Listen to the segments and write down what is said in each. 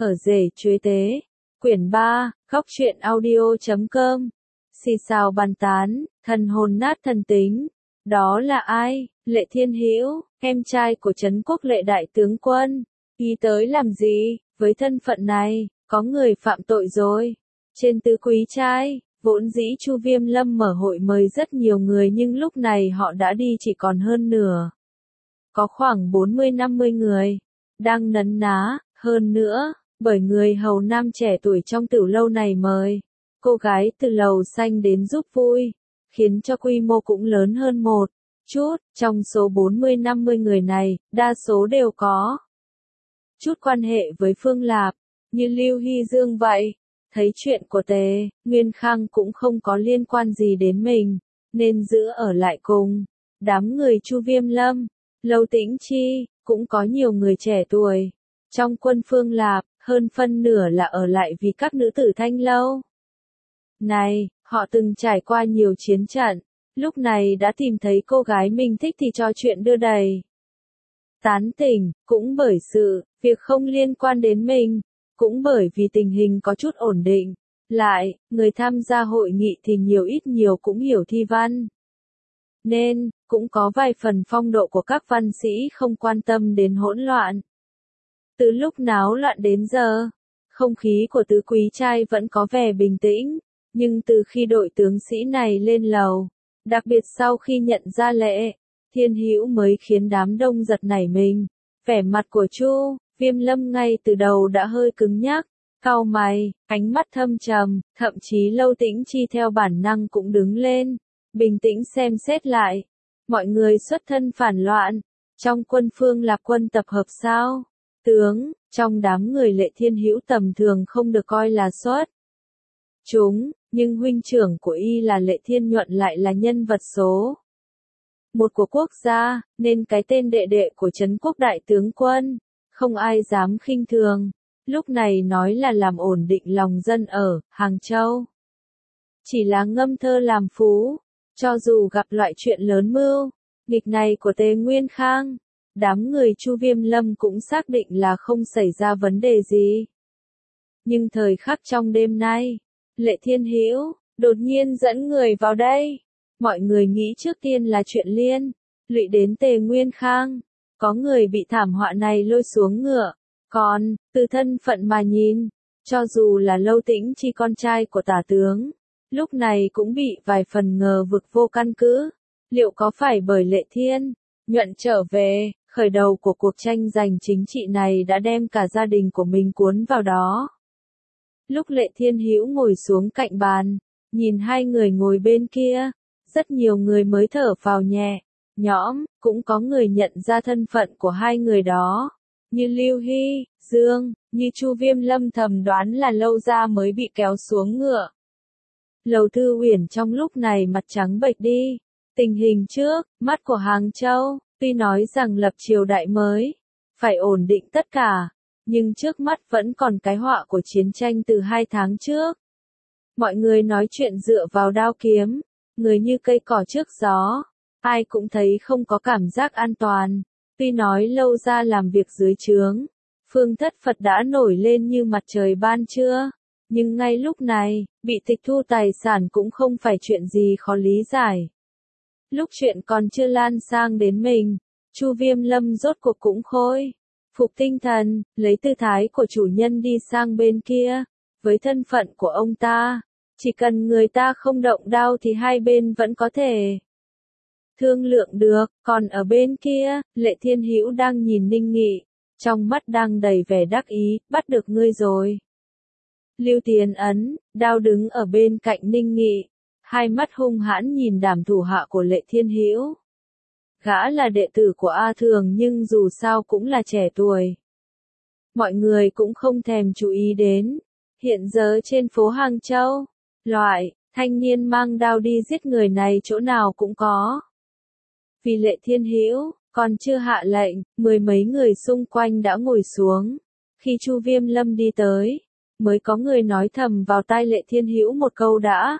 Ở rể chuế tế. Quyển 3, góc truyện audio.com. Xì xào bàn tán, thần hồn nát thần tính. Đó là ai? Lệ Thiên Hữu, em trai của Trấn Quốc Lệ đại tướng quân. Y tới làm gì? Với thân phận này, có người phạm tội rồi. Trên tứ quý trai, vốn dĩ Chu Viêm Lâm mở hội mời rất nhiều người nhưng lúc này họ đã đi chỉ còn hơn nửa. Có khoảng 40-50 người. Đang nấn ná, hơn nữa, bởi người hầu nam trẻ tuổi trong tiểu lâu này mời. Cô gái từ lầu xanh đến giúp vui, khiến cho quy mô cũng lớn hơn một chút. Trong số 40-50 người này, đa số đều có chút quan hệ với Phương Lạp, như Lưu Hy Dương vậy. Thấy chuyện của Tề Nguyên Khang cũng không có liên quan gì đến mình, nên giữ ở lại cùng đám người Chu Viêm Lâm. Lâu Tĩnh Chi, cũng có nhiều người trẻ tuổi trong quân Phương Lạp, hơn phân nửa là ở lại vì các nữ tử Thanh Lâu này, họ từng trải qua nhiều chiến trận, lúc này đã tìm thấy cô gái mình thích thì trò chuyện đưa đẩy. Tán tỉnh, cũng bởi sự việc không liên quan đến mình, cũng bởi vì tình hình có chút ổn định. Lại, người tham gia hội nghị thì nhiều ít nhiều cũng hiểu thi văn. Nên, cũng có vài phần phong độ của các văn sĩ không quan tâm đến hỗn loạn. Từ lúc náo loạn đến giờ, không khí của tứ quý trai vẫn có vẻ bình tĩnh, nhưng từ khi đội tướng sĩ này lên lầu, đặc biệt sau khi nhận ra Lệ Thiên Hữu mới khiến đám đông giật nảy mình. Vẻ mặt của Chu Viêm Lâm ngay từ đầu đã hơi cứng nhắc, cau mày, ánh mắt thâm trầm, thậm chí Lâu Tĩnh Chi theo bản năng cũng đứng lên, bình tĩnh xem xét lại. Mọi người xuất thân phản loạn, trong quân Phương Lạp quân tập hợp sao? Tướng, trong đám người Lệ Thiên Hữu tầm thường không được coi là xuất chúng, nhưng huynh trưởng của y là Lệ Thiên Nhuận lại là nhân vật số một của quốc gia, nên cái tên đệ đệ của Trấn Quốc đại tướng quân, không ai dám khinh thường. Lúc này nói là làm ổn định lòng dân ở Hàng Châu, chỉ là ngâm thơ làm phú. Cho dù gặp loại chuyện lớn mưu nghịch này của Tề Nguyên Khang, đám người Chu Viêm Lâm cũng xác định là không xảy ra vấn đề gì. Nhưng thời khắc trong đêm nay, Lệ Thiên Hữu đột nhiên dẫn người vào đây. Mọi người nghĩ trước tiên là chuyện liên lụy đến Tề Nguyên Khang, có người bị thảm họa này lôi xuống ngựa. Còn, từ thân phận mà nhìn, cho dù là Lâu Tĩnh Chi con trai của tả tướng, lúc này cũng bị vài phần ngờ vực vô căn cứ. Liệu có phải bởi Lệ Thiên Nhuận trở về, khởi đầu của cuộc tranh giành chính trị này đã đem cả gia đình của mình cuốn vào đó? Lúc Lệ Thiên Hữu ngồi xuống cạnh bàn, nhìn hai người ngồi bên kia, rất nhiều người mới thở phào nhẹ nhõm, cũng có người nhận ra thân phận của hai người đó, như Lưu Hy Dương, như Chu Viêm Lâm thầm đoán là Lâu gia mới bị kéo xuống ngựa. Lầu Thư Uyển trong lúc này mặt trắng bệch đi. Tình hình trước mắt của Hàng Châu, tuy nói rằng lập triều đại mới, phải ổn định tất cả, nhưng trước mắt vẫn còn cái họa của chiến tranh từ 2 tháng trước. Mọi người nói chuyện dựa vào đao kiếm, người như cây cỏ trước gió, ai cũng thấy không có cảm giác an toàn. Tuy nói Lâu gia làm việc dưới trướng, Phương Thất Phật đã nổi lên như mặt trời ban trưa, nhưng ngay lúc này, bị tịch thu tài sản cũng không phải chuyện gì khó lý giải. Lúc chuyện còn chưa lan sang đến mình, Chu Viêm Lâm rốt cuộc cũng khôi phục tinh thần, lấy tư thái của chủ nhân đi sang bên kia. Với thân phận của ông ta, chỉ cần người ta không động đao thì hai bên vẫn có thể thương lượng được. Còn ở bên kia, Lệ Thiên Hữu đang nhìn Ninh Nghị, trong mắt đang đầy vẻ đắc ý, bắt được ngươi rồi. Lưu Tiến Ấn, đao đứng ở bên cạnh Ninh Nghị, hai mắt hung hãn nhìn đám thủ hạ của Lệ Thiên Hữu. Gã là đệ tử của A Thường nhưng dù sao cũng là trẻ tuổi. Mọi người cũng không thèm chú ý đến. Hiện giờ trên phố Hàng Châu, loại thanh niên mang đao đi giết người này chỗ nào cũng có. Vì Lệ Thiên Hữu còn chưa hạ lệnh, 10 mấy người xung quanh đã ngồi xuống. Khi Chu Viêm Lâm đi tới, mới có người nói thầm vào tai Lệ Thiên Hữu một câu đã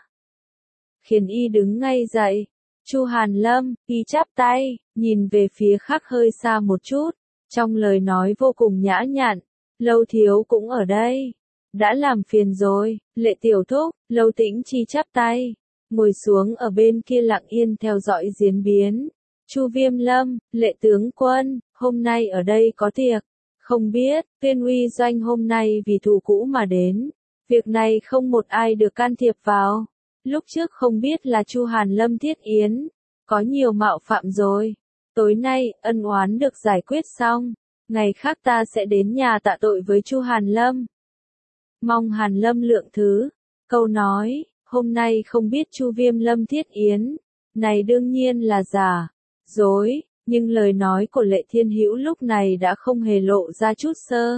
khiến y đứng ngay dậy. Chu Hàn Lâm, y chắp tay, nhìn về phía khác hơi xa một chút, trong lời nói vô cùng nhã nhặn. Lâu thiếu cũng ở đây. Đã làm phiền rồi, Lệ tiểu thúc. Lâu Tĩnh Chi chắp tay, ngồi xuống ở bên kia lặng yên theo dõi diễn biến. Chu Viêm Lâm, Lệ tướng quân, hôm nay ở đây có tiệc. Không biết, Tuyên Uy Doanh hôm nay vì thù cũ mà đến. Việc này không một ai được can thiệp vào. Lúc trước không biết là Chu Hàn Lâm thiết yến. Có nhiều mạo phạm rồi. Tối nay, ân oán được giải quyết xong. Ngày khác ta sẽ đến nhà tạ tội với Chu Hàn Lâm. Mong Hàn Lâm lượng thứ. Câu nói, hôm nay không biết Chu Viêm Lâm thiết yến. Này đương nhiên là giả, dối, nhưng lời nói của Lệ Thiên Hữu lúc này đã không hề lộ ra chút sơ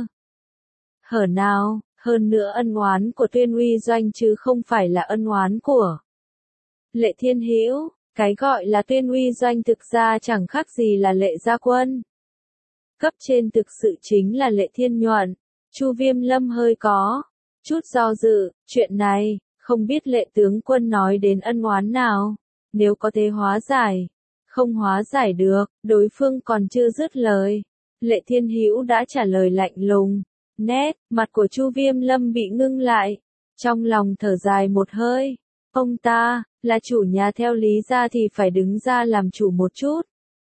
hở nào, hơn nữa ân oán của Tuyên Uy Doanh chứ không phải là ân oán của Lệ Thiên Hữu. Cái gọi là Tuyên Uy Doanh thực ra chẳng khác gì là Lệ Gia Quân. Cấp trên thực sự chính là Lệ Thiên Nhuận. Chu Viêm Lâm hơi có chút do dự, chuyện này, không biết Lệ tướng quân nói đến ân oán nào, nếu có thể hóa giải. Không hóa giải được, đối phương còn chưa dứt lời. Lệ Thiên Hữu đã trả lời lạnh lùng. Nét, mặt của Chu Viêm Lâm bị ngưng lại. Trong lòng thở dài một hơi. Ông ta, là chủ nhà theo lý ra thì phải đứng ra làm chủ một chút.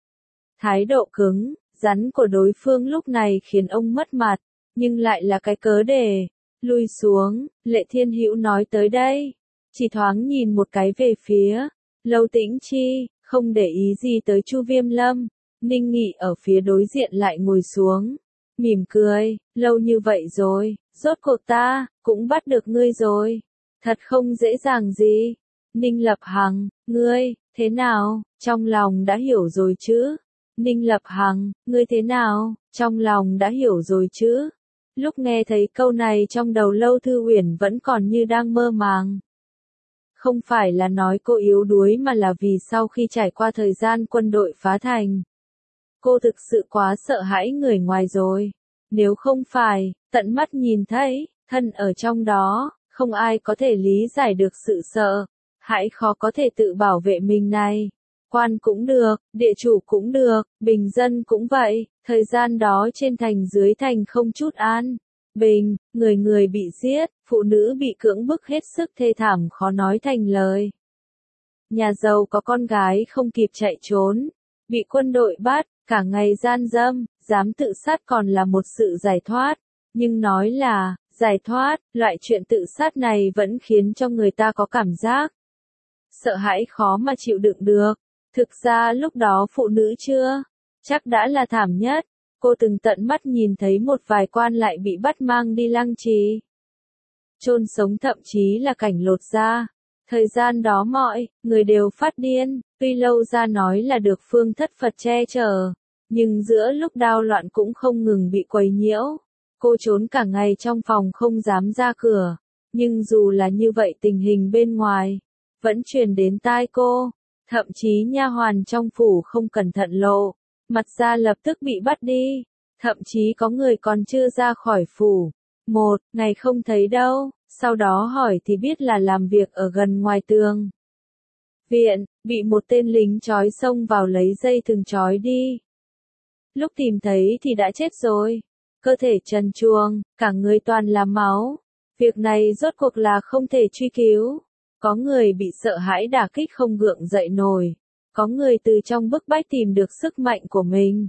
Thái độ cứng, rắn của đối phương lúc này khiến ông mất mặt, nhưng lại là cái cớ để lui xuống. Lệ Thiên Hữu nói tới đây, chỉ thoáng nhìn một cái về phía Lâu Tĩnh Chi, không để ý gì tới Chu Viêm Lâm. Ninh Nghị ở phía đối diện lại ngồi xuống, mỉm cười, lâu như vậy rồi, rốt cuộc ta cũng bắt được ngươi rồi. Thật không dễ dàng gì. Ninh Lập Hằng, ngươi, thế nào, trong lòng đã hiểu rồi chứ? Ninh Lập Hằng, ngươi thế nào, trong lòng đã hiểu rồi chứ? Lúc nghe thấy câu này trong đầu Lâu Thư Uyển vẫn còn như đang mơ màng. Không phải là nói cô yếu đuối mà là vì sau khi trải qua thời gian quân đội phá thành. Cô thực sự quá sợ hãi người ngoài rồi. Nếu không phải, tận mắt nhìn thấy, thân ở trong đó, không ai có thể lý giải được sự sợ hãi khó có thể tự bảo vệ mình này. Quan cũng được, địa chủ cũng được, bình dân cũng vậy, thời gian đó trên thành dưới thành không chút an bình, người người bị giết, phụ nữ bị cưỡng bức hết sức thê thảm khó nói thành lời. Nhà giàu có con gái không kịp chạy trốn, bị quân đội bắt, cả ngày gian dâm, dám tự sát còn là một sự giải thoát. Nhưng nói là giải thoát, loại chuyện tự sát này vẫn khiến cho người ta có cảm giác sợ hãi khó mà chịu đựng được. Thực ra lúc đó phụ nữ chưa chắc đã là thảm nhất. Cô từng tận mắt nhìn thấy một vài quan lại bị bắt mang đi lăng trì, chôn sống, thậm chí là cảnh lột da. Thời gian đó mọi người đều phát điên, tuy Lâu ra nói là được Phương Thất Phật che chở, nhưng giữa lúc đao loạn cũng không ngừng bị quấy nhiễu. Cô trốn cả ngày trong phòng không dám ra cửa, nhưng dù là như vậy tình hình bên ngoài vẫn truyền đến tai cô, thậm chí nha hoàn trong phủ không cẩn thận lộ mặt ra lập tức bị bắt đi, thậm chí có người còn chưa ra khỏi phủ. Một ngày không thấy đâu, sau đó hỏi thì biết là làm việc ở gần ngoài tường viện, bị một tên lính trói xông vào lấy dây thừng trói đi. Lúc tìm thấy thì đã chết rồi, cơ thể trần truồng, cả người toàn là máu. Việc này rốt cuộc là không thể truy cứu. Có người bị sợ hãi đả kích không gượng dậy nổi, có người từ trong bức bách tìm được sức mạnh của mình.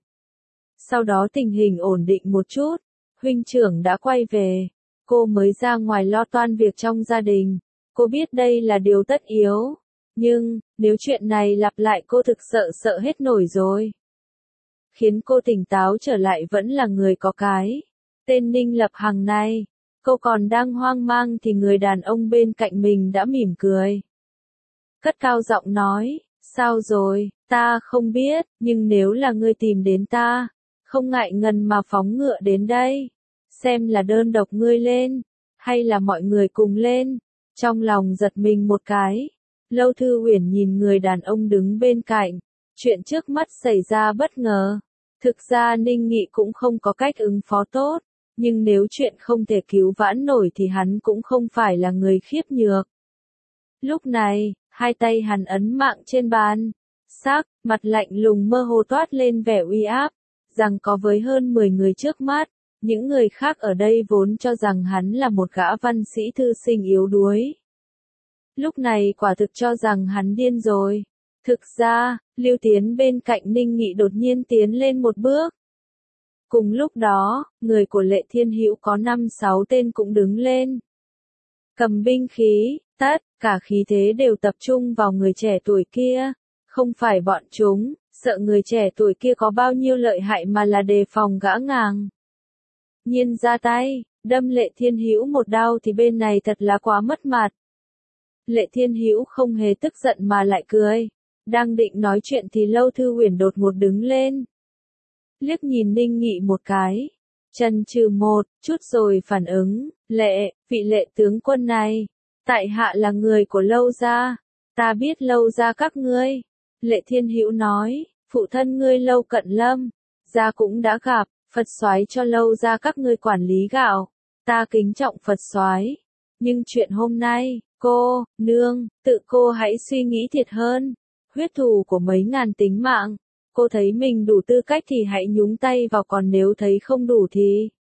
Sau đó tình hình ổn định một chút, huynh trưởng đã quay về, cô mới ra ngoài lo toan việc trong gia đình. Cô biết đây là điều tất yếu, nhưng nếu chuyện này lặp lại cô thực sợ hết nổi rồi. Khiến cô tỉnh táo trở lại vẫn là người có cái tên Ninh Lập Hằng này. Cô còn đang hoang mang thì người đàn ông bên cạnh mình đã mỉm cười, cất cao giọng nói, sao rồi, ta không biết, nhưng nếu là ngươi tìm đến ta, không ngại ngần mà phóng ngựa đến đây, xem là đơn độc ngươi lên, hay là mọi người cùng lên. Trong lòng giật mình một cái, Lâu Thư Uyển nhìn người đàn ông đứng bên cạnh, chuyện trước mắt xảy ra bất ngờ. Thực ra Ninh Nghị cũng không có cách ứng phó tốt. Nhưng nếu chuyện không thể cứu vãn nổi thì hắn cũng không phải là người khiếp nhược. Lúc này, hai tay hắn ấn mạng trên bàn, sắc mặt lạnh lùng mơ hồ toát lên vẻ uy áp, rằng có với hơn 10 người trước mắt, Những người khác ở đây vốn cho rằng hắn là một gã văn sĩ thư sinh yếu đuối. Lúc này quả thực cho rằng hắn điên rồi. Thực ra, Lưu Tiến bên cạnh Ninh Nghị đột nhiên tiến lên một bước. Cùng lúc đó, người của Lệ Thiên Hữu có 5-6 tên cũng đứng lên. Cầm binh khí, tất cả khí thế đều tập trung vào người trẻ tuổi kia. Không phải bọn chúng, sợ người trẻ tuổi kia có bao nhiêu lợi hại mà là đề phòng gã ngàng. Nhiên ra tay, đâm Lệ Thiên Hữu một đao thì bên này thật là quá mất mặt. Lệ Thiên Hữu không hề tức giận mà lại cười. Đang định nói chuyện thì Lâu Thư Huyền đột ngột đứng lên. Liếc nhìn Ninh Nghị một cái. Chần chừ một chút rồi phản ứng. Vị Lệ tướng quân này. Tại hạ là người của Lâu gia. Ta biết Lâu gia các ngươi. Lệ Thiên Hữu nói. Phụ thân ngươi Lâu Cận Lâm. Gia cũng đã gặp. Phật soái cho Lâu gia các ngươi quản lý gạo. Ta kính trọng Phật soái. Nhưng chuyện hôm nay, cô, nương, tự cô hãy suy nghĩ thiệt hơn. Huyết thù của mấy ngàn tính mạng. Cô thấy mình đủ tư cách thì hãy nhúng tay vào, còn nếu thấy không đủ thì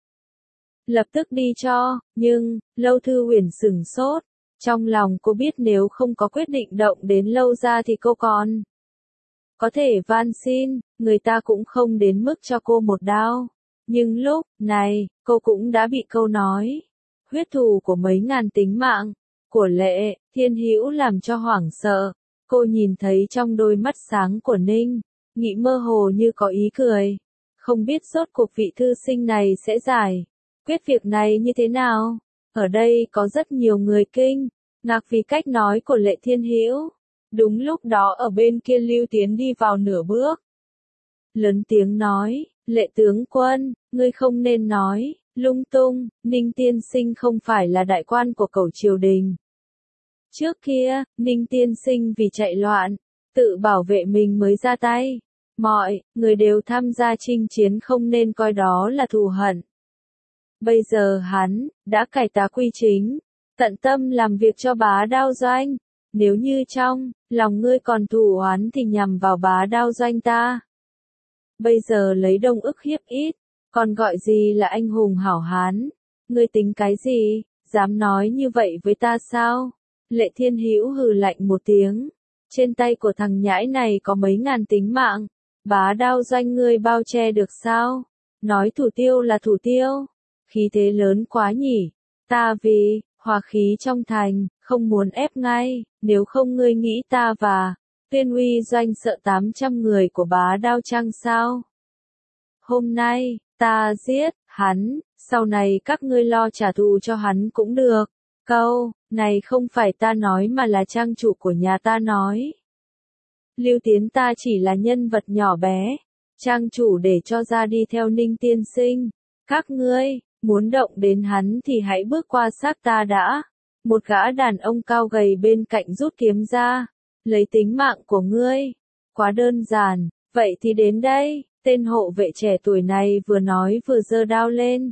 lập tức đi cho. Nhưng, Lâu Thư Huyền sửng sốt. Trong lòng cô biết nếu không có quyết định động đến Lâu gia thì cô còn có thể van xin, người ta cũng không đến mức cho cô một đao. Nhưng lúc này, cô cũng đã bị câu nói huyết thù của mấy ngàn tính mạng của Lệ Thiên Hữu làm cho hoảng sợ. Cô nhìn thấy trong đôi mắt sáng của Ninh Nghị mơ hồ như có ý cười. Không biết rốt cuộc vị thư sinh này sẽ giải quyết việc này như thế nào. Ở đây có rất nhiều người kinh ngạc vì cách nói của Lệ Thiên Hữu. Đúng lúc đó ở bên kia Lưu Tiến đi vào nửa bước. Lớn tiếng nói, Lệ tướng quân, ngươi không nên nói lung tung, Ninh tiên sinh không phải là đại quan của Cẩu triều đình. Trước kia, Ninh tiên sinh vì chạy loạn, tự bảo vệ mình mới ra tay. Mọi người đều tham gia chinh chiến, không nên coi đó là thù hận. Bây giờ hắn đã cải tà quy chính, tận tâm làm việc cho Bá Đao Doanh. Nếu như trong lòng ngươi còn thù oán thì nhằm vào Bá Đao Doanh ta. Bây giờ lấy đông ức hiếp ít, còn gọi gì là anh hùng hảo hán? Ngươi tính cái gì, dám nói như vậy với ta sao? Lệ Thiên Hữu hừ lạnh một tiếng. Trên tay của thằng nhãi này có mấy ngàn tính mạng. Bá Đao Doanh ngươi bao che được sao? Nói thủ tiêu là thủ tiêu. Khí thế lớn quá nhỉ. Ta vì hòa khí trong thành, không muốn ép ngay. Nếu không ngươi nghĩ ta và Tuyên Uy Doanh sợ 800 người của Bá Đao chăng sao? Hôm nay, ta giết hắn, sau này các ngươi lo trả thù cho hắn cũng được. Câu này không phải ta nói mà là trang chủ của nhà ta nói. Lưu Tiến ta chỉ là nhân vật nhỏ bé. Trang chủ để cho ra đi theo Ninh tiên sinh. Các ngươi, muốn động đến hắn thì hãy bước qua xác ta đã. Một gã đàn ông cao gầy bên cạnh rút kiếm ra. Lấy tính mạng của ngươi. Quá đơn giản, vậy thì đến đây. Tên hộ vệ trẻ tuổi này vừa nói vừa giơ đao lên.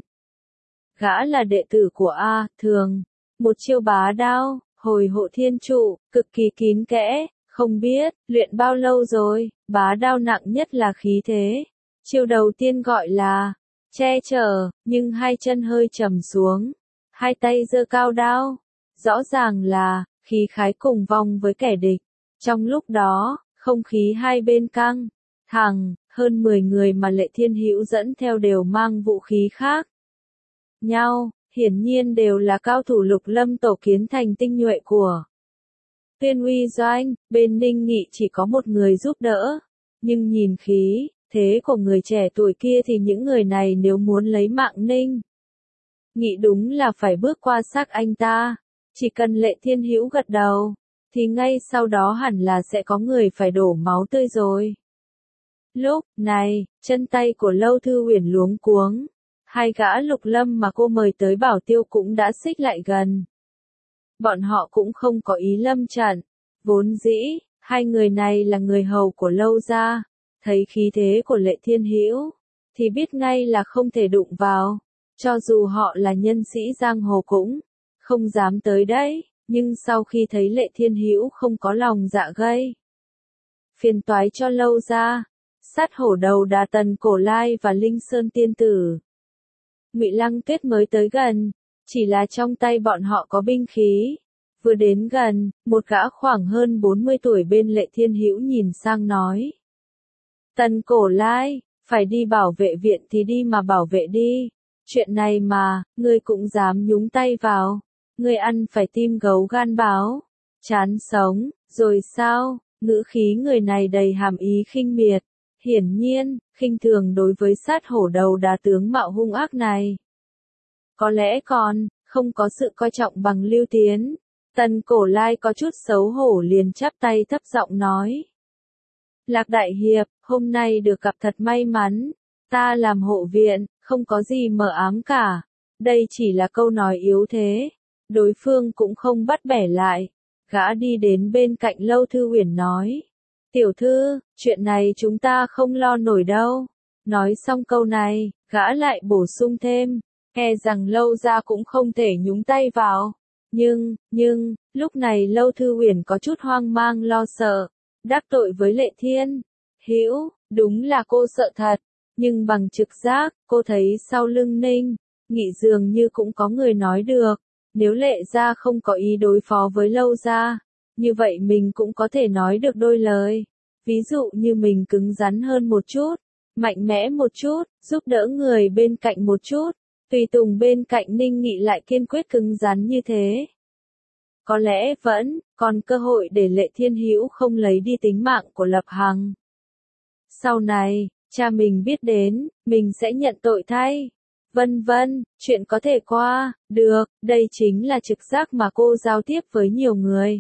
Gã là đệ tử của A Thường. Một chiêu bá đao, hồi hộ thiên trụ, cực kỳ kín kẽ. Không biết, luyện bao lâu rồi, bá đao nặng nhất là khí thế. Chiêu đầu tiên gọi là che chở, nhưng hai chân hơi trầm xuống. Hai tay giơ cao đao. Rõ ràng là khí khái cùng vong với kẻ địch. Trong lúc đó, không khí hai bên căng thẳng. Hơn 10 người mà Lệ Thiên Hữu dẫn theo đều mang vũ khí khác nhau, hiển nhiên đều là cao thủ Lục Lâm tổ kiến thành tinh nhuệ của Tuyên Uy Doanh. Bên Ninh Nghị chỉ có một người giúp đỡ, nhưng nhìn khí thế của người trẻ tuổi kia thì những người này nếu muốn lấy mạng Ninh Nghị đúng là phải bước qua xác anh ta. Chỉ cần Lệ Thiên Hữu gật đầu, thì ngay sau đó hẳn là sẽ có người phải đổ máu tươi rồi. Lúc này, chân tay của Lâu Thư Huyền luống cuống. Hai gã Lục Lâm mà cô mời tới bảo tiêu cũng đã xích lại gần. Bọn họ cũng không có ý lâm trận. Vốn dĩ, hai người này là người hầu của Lâu gia. Thấy khí thế của Lệ Thiên Hữu, thì biết ngay là không thể đụng vào. Cho dù họ là nhân sĩ giang hồ cũng không dám tới đấy. Nhưng sau khi thấy Lệ Thiên Hữu không có lòng dạ gây phiền toái cho Lâu gia, sát hổ đầu Đà Tần Cổ Lai và Linh Sơn Tiên Tử, Ngụy Lăng Tuyết mới tới gần, chỉ là trong tay bọn họ có binh khí. Vừa đến gần, một gã khoảng hơn 40 tuổi bên Lệ Thiên Hữu nhìn sang nói. Tần Cổ Lai, phải đi bảo vệ viện thì đi mà bảo vệ đi. Chuyện này mà, ngươi cũng dám nhúng tay vào. Ngươi ăn phải tim gấu gan báo. Chán sống, rồi sao? Ngữ khí người này đầy hàm ý khinh miệt. Hiển nhiên, khinh thường đối với sát hổ đầu đá tướng mạo hung ác này. Có lẽ còn, không có sự coi trọng bằng Lưu Tiến. Tần Cổ Lai có chút xấu hổ liền chắp tay thấp giọng nói. Lạc Đại Hiệp, hôm nay được gặp thật may mắn. Ta làm hộ viện, không có gì mờ ám cả. Đây chỉ là câu nói yếu thế. Đối phương cũng không bắt bẻ lại. Gã đi đến bên cạnh Lâu Thư Uyển nói. Tiểu thư, chuyện này chúng ta không lo nổi đâu. Nói xong câu này, gã lại bổ sung thêm. E rằng Lâu gia cũng không thể nhúng tay vào. Nhưng, lúc này Lâu Thư Uyển có chút hoang mang lo sợ. Đắc tội với Lệ Thiên Hữu, đúng là cô sợ thật. Nhưng bằng trực giác, cô thấy sau lưng Ninh Nghị dường như cũng có người nói được. Nếu Lệ gia không có ý đối phó với Lâu gia, như vậy mình cũng có thể nói được đôi lời. Ví dụ như mình cứng rắn hơn một chút, mạnh mẽ một chút, giúp đỡ người bên cạnh một chút. Tùy tùng bên cạnh Ninh Nghị lại kiên quyết cứng rắn như thế. Có lẽ vẫn còn cơ hội để Lệ Thiên Hữu không lấy đi tính mạng của Lập Hằng. Sau này, cha mình biết đến, mình sẽ nhận tội thay. Vân vân, chuyện có thể qua, được, đây chính là trực giác mà cô giao tiếp với nhiều người.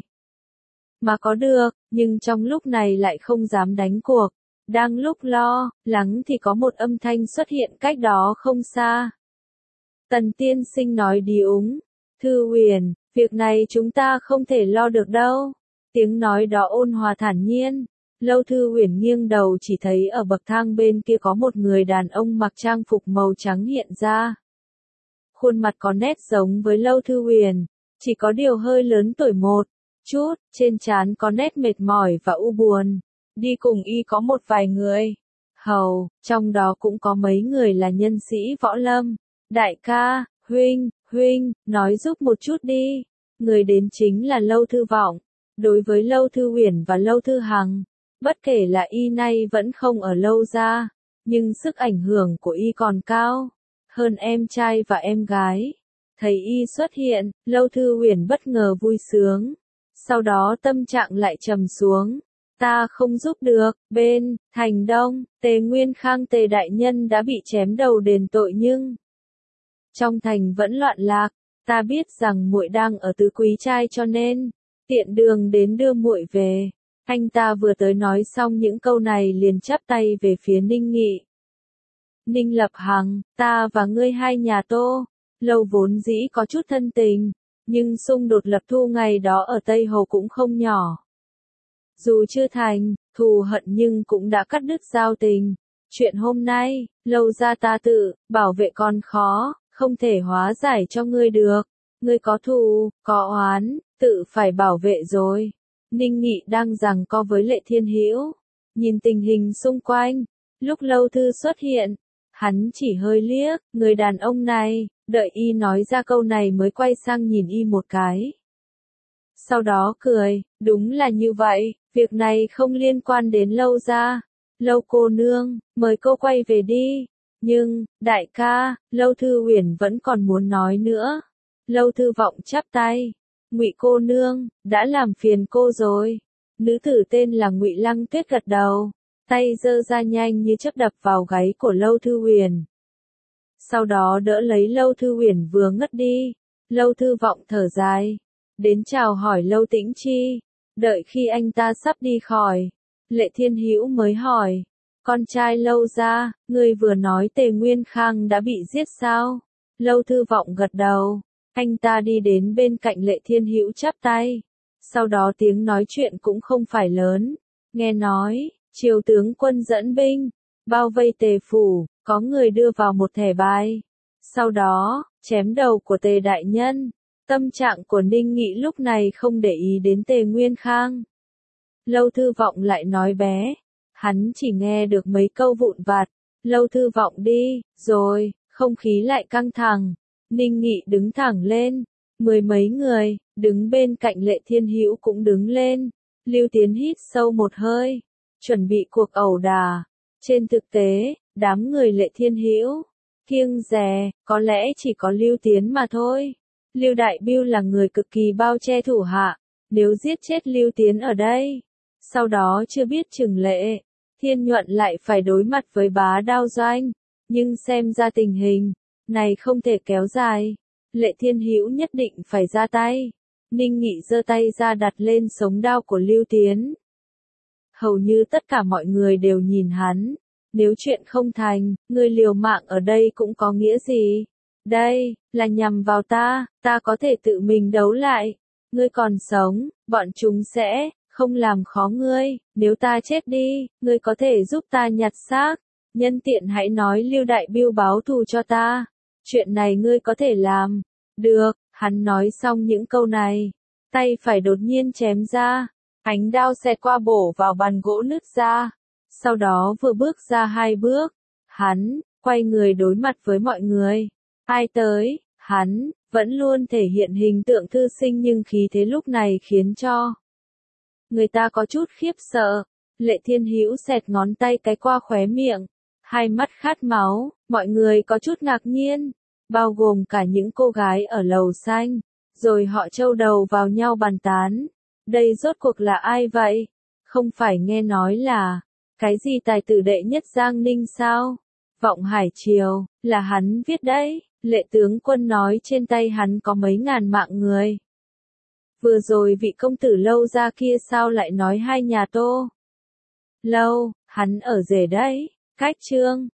Mà có được, nhưng trong lúc này lại không dám đánh cuộc. Đang lúc lo lắng thì có một âm thanh xuất hiện cách đó không xa. Tần tiên sinh nói điếu. Thư Uyển, việc này chúng ta không thể lo được đâu. Tiếng nói đó ôn hòa thản nhiên. Lâu Thư Uyển nghiêng đầu chỉ thấy ở bậc thang bên kia có một người đàn ông mặc trang phục màu trắng hiện ra. Khuôn mặt có nét giống với Lâu Thư Uyển, chỉ có điều hơi lớn tuổi một chút, trên trán có nét mệt mỏi và u buồn. Đi cùng y có một vài người hầu, trong đó cũng có mấy người là nhân sĩ võ lâm. Đại ca, huynh, nói giúp một chút đi. Người đến chính là Lâu Thư Vọng. Đối với Lâu Thư Uyển và Lâu Thư Hằng, bất kể là y nay vẫn không ở Lâu gia, nhưng sức ảnh hưởng của y còn cao hơn em trai và em gái. Thấy y xuất hiện, Lâu Thư Uyển bất ngờ vui sướng. Sau đó tâm trạng lại trầm xuống. Ta không giúp được. Bên thành Đông, Tề Nguyên Khang Tề đại nhân đã bị chém đầu đền tội nhưng trong thành vẫn loạn lạc. Ta biết rằng muội đang ở Tứ Quý Trai cho nên tiện đường đến đưa muội về. Anh ta vừa tới nói xong những câu này liền chắp tay về phía Ninh Nghị. Ninh Lập Hằng, ta và ngươi hai nhà Tô Lâu vốn dĩ có chút thân tình, nhưng xung đột Lập Thu ngày đó ở Tây Hồ cũng không nhỏ. Dù chưa thành thù hận nhưng cũng đã cắt đứt giao tình. Chuyện hôm nay, Lâu gia ta tự bảo vệ con khó, không thể hóa giải cho ngươi được. Ngươi có thù, có oán, tự phải bảo vệ rồi. Ninh Nghị đang giằng co với Lệ Thiên Hữu, nhìn tình hình xung quanh. Lúc Lâu Thư xuất hiện, hắn chỉ hơi liếc người đàn ông này, đợi y nói ra câu này mới quay sang nhìn y một cái. Sau đó cười, đúng là như vậy, việc này không liên quan đến Lâu gia. Lâu cô nương, mời cô quay về đi. Nhưng, đại ca, Lâu Thư Uyển vẫn còn muốn nói nữa. Lâu Thư Vọng chắp tay. Ngụy cô nương, đã làm phiền cô rồi. Nữ tử tên là Ngụy Lăng Tuyết gật đầu, tay giơ ra nhanh như chớp đập vào gáy của Lâu Thư Uyển. Sau đó đỡ lấy Lâu Thư Uyển vừa ngất đi. Lâu Thư Vọng thở dài, đến chào hỏi Lâu Tĩnh Chi. Đợi khi anh ta sắp đi khỏi, Lệ Thiên Hữu mới hỏi, con trai Lâu gia, ngươi vừa nói Tề Nguyên Khang đã bị giết sao? Lâu Thư Vọng gật đầu. Anh ta đi đến bên cạnh Lệ Thiên Hữu chắp tay. Sau đó tiếng nói chuyện cũng không phải lớn. Nghe nói, triều tướng quân dẫn binh, bao vây Tề phủ, có người đưa vào một thẻ bài. Sau đó, chém đầu của Tề đại nhân. Tâm trạng của Ninh Nghị lúc này không để ý đến Tề Nguyên Khang. Lâu Thư Vọng lại nói bé. Hắn chỉ nghe được mấy câu vụn vặt. Lâu Thư Vọng đi, rồi, Không khí lại căng thẳng, Ninh Nghị đứng thẳng lên, mười mấy người, đứng bên cạnh Lệ Thiên Hữu cũng đứng lên. Lưu Tiến hít sâu một hơi, chuẩn bị cuộc ẩu đả. Trên thực tế, đám người Lệ Thiên Hữu kiêng dè, có lẽ chỉ có Lưu Tiến mà thôi. Lưu Đại Bưu là người cực kỳ bao che thủ hạ, nếu giết chết Lưu Tiến ở đây, sau đó chưa biết chừng Lệ Thiên Nhuận lại phải đối mặt với Bá Đao Doanh, nhưng xem ra tình hình này không thể kéo dài, Lệ Thiên Hữu nhất định phải ra tay. Ninh Nghị giơ tay ra đặt lên sống đao của Lưu Tiến. Hầu như tất cả mọi người đều nhìn hắn, nếu chuyện không thành, ngươi liều mạng ở đây cũng có nghĩa gì? Đây, là nhằm vào ta có thể tự mình đấu lại. Ngươi còn sống, bọn chúng sẽ không làm khó ngươi, nếu ta chết đi, ngươi có thể giúp ta nhặt xác. Nhân tiện hãy nói Lưu Đại Bưu báo thù cho ta. Chuyện này ngươi có thể làm. Được, hắn nói xong những câu này, tay phải đột nhiên chém ra, ánh đao xẹt qua bổ vào bàn gỗ nứt ra. Sau đó vừa bước ra 2 bước, hắn quay người đối mặt với mọi người. Ai tới, hắn vẫn luôn thể hiện hình tượng thư sinh nhưng khí thế lúc này khiến cho người ta có chút khiếp sợ. Lệ Thiên Hữu xẹt ngón tay cái qua khóe miệng, hai mắt khát máu, mọi người có chút ngạc nhiên, bao gồm cả những cô gái ở lầu xanh, rồi họ trâu đầu vào nhau bàn tán. Đây rốt cuộc là ai vậy? Không phải nghe nói là cái gì tài tử đệ nhất Giang Ninh sao? Vọng Hải Triều, là hắn viết đấy. Lệ tướng quân nói trên tay hắn có mấy ngàn mạng người. Vừa rồi vị công tử Lâu ra kia sao lại nói hai nhà Tô Lâu, hắn ở rể đấy. Cách chương